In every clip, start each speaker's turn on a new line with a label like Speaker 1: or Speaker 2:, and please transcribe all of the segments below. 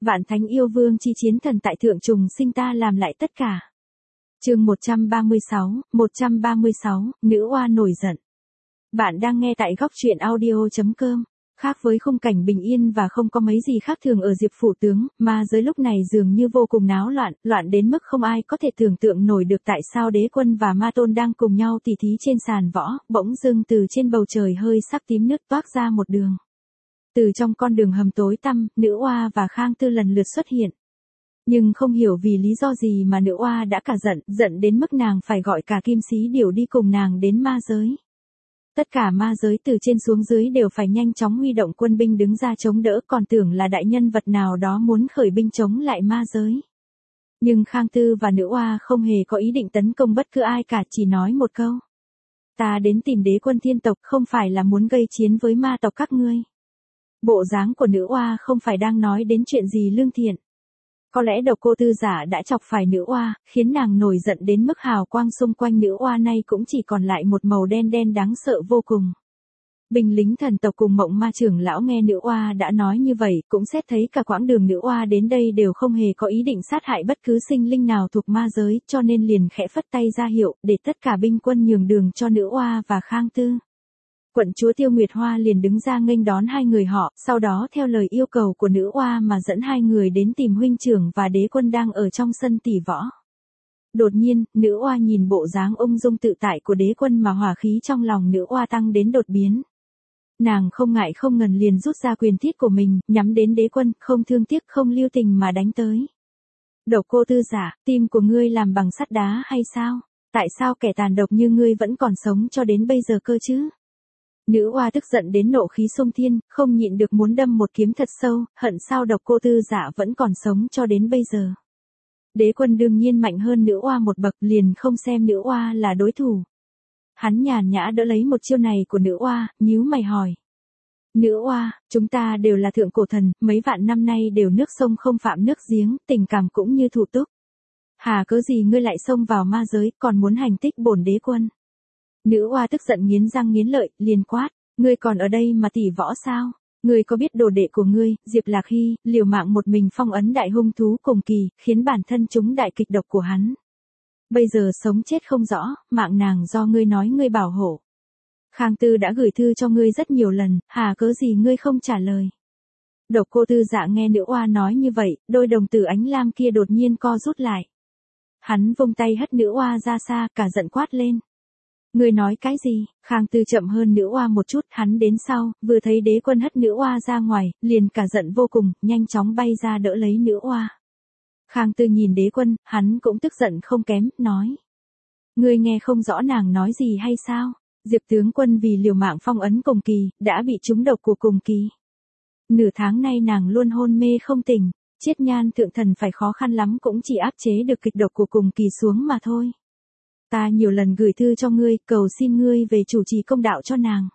Speaker 1: Vạn thánh yêu vương chi chiến thần tại thượng trùng sinh ta làm lại tất cả. Chương 136, nữ oa nổi giận. Bạn đang nghe tại góc truyện audio.com. Khác với khung cảnh bình yên và không có mấy gì khác thường ở Diệp phủ tướng, ma giới lúc này dường như vô cùng náo loạn, loạn đến mức không ai có thể tưởng tượng nổi được tại sao đế quân và ma tôn đang cùng nhau tỉ thí trên sàn võ, bỗng dưng từ trên bầu trời hơi sắc tím nước toát ra một đường. Từ trong con đường hầm tối tăm, nữ oa và Khang Tư lần lượt xuất hiện. Nhưng không hiểu vì lý do gì mà nữ oa đã cả giận đến mức nàng phải gọi cả Kim Sĩ Điểu đi cùng nàng đến ma giới. Tất cả ma giới từ trên xuống dưới đều phải nhanh chóng huy động quân binh đứng ra chống đỡ, còn tưởng là đại nhân vật nào đó muốn khởi binh chống lại ma giới. Nhưng Khang Tư và nữ oa không hề có ý định tấn công bất cứ ai cả, chỉ nói một câu. Ta đến tìm đế quân thiên tộc không phải là muốn gây chiến với ma tộc các ngươi. Bộ dáng của nữ oa không phải đang nói đến chuyện gì lương thiện. Có lẽ độc cô tư giả đã chọc phải nữ oa, khiến nàng nổi giận đến mức hào quang xung quanh nữ oa nay cũng chỉ còn lại một màu đen đen đáng sợ vô cùng. Binh lính thần tộc cùng Mộng Ma trưởng lão nghe nữ oa đã nói như vậy, cũng xét thấy cả quãng đường nữ oa đến đây đều không hề có ý định sát hại bất cứ sinh linh nào thuộc ma giới, cho nên liền khẽ phất tay ra hiệu, để tất cả binh quân nhường đường cho nữ oa và Khang Tư. Quận chúa Tiêu Nguyệt Hoa liền đứng ra nghênh đón hai người họ, sau đó theo lời yêu cầu của nữ oa mà dẫn hai người đến tìm huynh trưởng và đế quân đang ở trong sân tỷ võ. Đột nhiên, nữ oa nhìn bộ dáng ung dung tự tại của đế quân mà hỏa khí trong lòng nữ oa tăng đến đột biến. Nàng không ngại không ngần liền rút ra quyền thiết của mình, nhắm đến đế quân, không thương tiếc không lưu tình mà đánh tới. Độc cô tư giả, tim của ngươi làm bằng sắt đá hay sao? Tại sao kẻ tàn độc như ngươi vẫn còn sống cho đến bây giờ cơ chứ? Nữ oa tức giận đến nộ khí xông thiên, không nhịn được muốn đâm một kiếm thật sâu, hận sao độc cô tư giả vẫn còn sống cho đến bây giờ. Đế quân đương nhiên mạnh hơn nữ oa một bậc, liền không xem nữ oa là đối thủ. Hắn nhàn nhã đỡ lấy một chiêu này của nữ oa, nhíu mày hỏi. Nữ oa, chúng ta đều là thượng cổ thần, mấy vạn năm nay đều nước sông không phạm nước giếng, tình cảm cũng như thủ túc. Hà cớ gì ngươi lại xông vào ma giới, còn muốn hành tích bổn đế quân? Nữ oa tức giận nghiến răng nghiến lợi, liền quát, ngươi còn ở đây mà tỉ võ sao? Ngươi có biết đồ đệ của ngươi, Diệp Lạc Hy, liều mạng một mình phong ấn đại hung thú cùng kỳ, khiến bản thân chúng đại kịch độc của hắn. Bây giờ sống chết không rõ, mạng nàng do ngươi nói ngươi bảo hộ. Khang Tư đã gửi thư cho ngươi rất nhiều lần, hà cớ gì ngươi không trả lời? Độc cô tư dạ nghe nữ oa nói như vậy, đôi đồng tử ánh lam kia đột nhiên co rút lại. Hắn vung tay hất nữ oa ra xa, cả giận quát lên. Ngươi nói cái gì? Khang Tư chậm hơn nữ oa một chút, hắn đến sau, vừa thấy đế quân hất nữ oa ra ngoài, liền cả giận vô cùng, nhanh chóng bay ra đỡ lấy nữ oa. Khang Tư nhìn đế quân, hắn cũng tức giận không kém, nói. Ngươi nghe không rõ nàng nói gì hay sao? Diệp tướng quân vì liều mạng phong ấn cùng kỳ, đã bị trúng độc của cùng kỳ. Nửa tháng nay nàng luôn hôn mê không tỉnh, Chiết Nhan thượng thần phải khó khăn lắm cũng chỉ áp chế được kịch độc của cùng kỳ xuống mà thôi. Ta nhiều lần gửi thư cho ngươi, cầu xin ngươi về chủ trì công đạo cho nàng.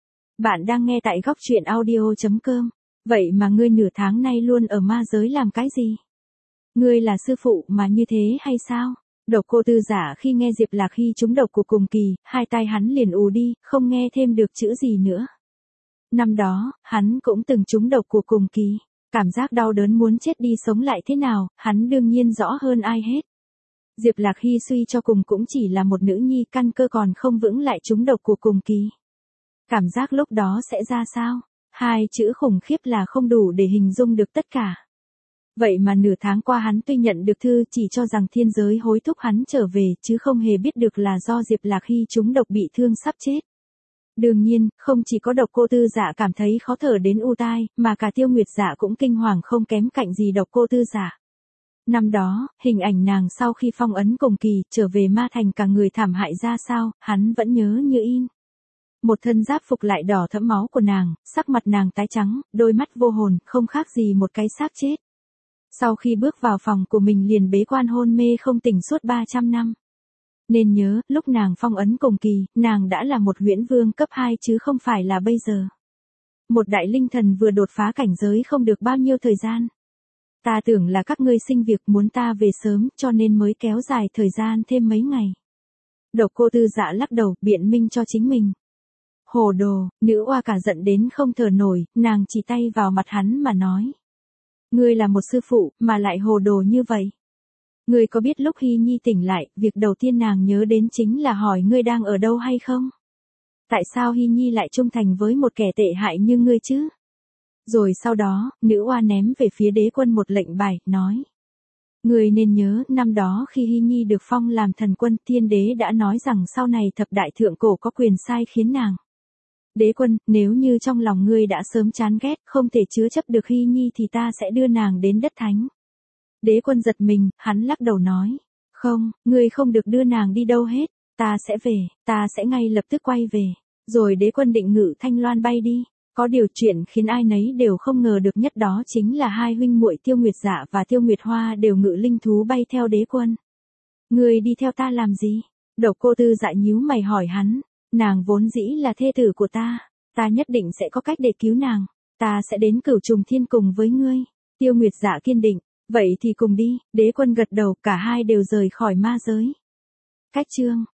Speaker 1: Bạn đang nghe tại góc truyện audio.com. Vậy mà ngươi nửa tháng nay luôn ở ma giới làm cái gì? Ngươi là sư phụ mà như thế hay sao? Độc cô tư giả khi nghe Diệp Lạc Hy trúng độc của cùng kỳ, hai tai hắn liền ù đi, không nghe thêm được chữ gì nữa. Năm đó, hắn cũng từng trúng độc của cùng kỳ. Cảm giác đau đớn muốn chết đi sống lại thế nào, hắn đương nhiên rõ hơn ai hết. Diệp Lạc Hy suy cho cùng cũng chỉ là một nữ nhi, căn cơ còn không vững lại trúng độc của cùng kỳ. Cảm giác lúc đó sẽ ra sao? Hai chữ khủng khiếp là không đủ để hình dung được tất cả. Vậy mà nửa tháng qua hắn tuy nhận được thư chỉ cho rằng thiên giới hối thúc hắn trở về, chứ không hề biết được là do Diệp Lạc Hy trúng độc bị thương sắp chết. Đương nhiên, không chỉ có độc cô tư dạ cảm thấy khó thở đến u tai, mà cả Tiêu Nguyệt dạ cũng kinh hoàng không kém cạnh gì độc cô tư dạ. Năm đó, hình ảnh nàng sau khi phong ấn cùng kỳ, trở về ma thành cả người thảm hại ra sao, hắn vẫn nhớ như in. Một thân giáp phục lại đỏ thẫm máu của nàng, sắc mặt nàng tái trắng, đôi mắt vô hồn, không khác gì một cái xác chết. Sau khi bước vào phòng của mình liền bế quan hôn mê không tỉnh suốt 300 năm. Nên nhớ, lúc nàng phong ấn cùng kỳ, nàng đã là một huyễn vương cấp 2 chứ không phải là bây giờ. Một đại linh thần vừa đột phá cảnh giới không được bao nhiêu thời gian. Ta tưởng là các ngươi sinh việc muốn ta về sớm, cho nên mới kéo dài thời gian thêm mấy ngày. Độc cô tư dạ lắc đầu, biện minh cho chính mình. Hồ đồ, nữ oa cả giận đến không thở nổi, nàng chỉ tay vào mặt hắn mà nói. Ngươi là một sư phụ, mà lại hồ đồ như vậy. Ngươi có biết lúc Hy Nhi tỉnh lại, việc đầu tiên nàng nhớ đến chính là hỏi ngươi đang ở đâu hay không? Tại sao Hy Nhi lại trung thành với một kẻ tệ hại như ngươi chứ? Rồi sau đó, nữ oa ném về phía đế quân một lệnh bài, nói. Ngươi nên nhớ, năm đó khi Hy Nhi được phong làm thần quân, thiên đế đã nói rằng sau này thập đại thượng cổ có quyền sai khiến nàng. Đế quân, nếu như trong lòng ngươi đã sớm chán ghét, không thể chứa chấp được Hy Nhi thì ta sẽ đưa nàng đến đất thánh. Đế quân giật mình, hắn lắc đầu nói. Không, ngươi không được đưa nàng đi đâu hết, ta sẽ ngay lập tức quay về. Rồi đế quân định ngự thanh loan bay đi. Có điều chuyện khiến ai nấy đều không ngờ được nhất đó chính là hai huynh muội Tiêu Nguyệt Dạ và Tiêu Nguyệt Hoa đều ngự linh thú bay theo đế quân. Ngươi đi theo ta làm gì? Độc Cô Tư Dạ nhíu mày hỏi hắn. Nàng vốn dĩ là thê tử của ta nhất định sẽ có cách để cứu nàng. Ta sẽ đến Cửu Trùng Thiên cùng với ngươi. Tiêu Nguyệt Dạ kiên định. Vậy thì cùng đi, đế quân gật đầu, cả hai đều rời khỏi ma giới. Cách chương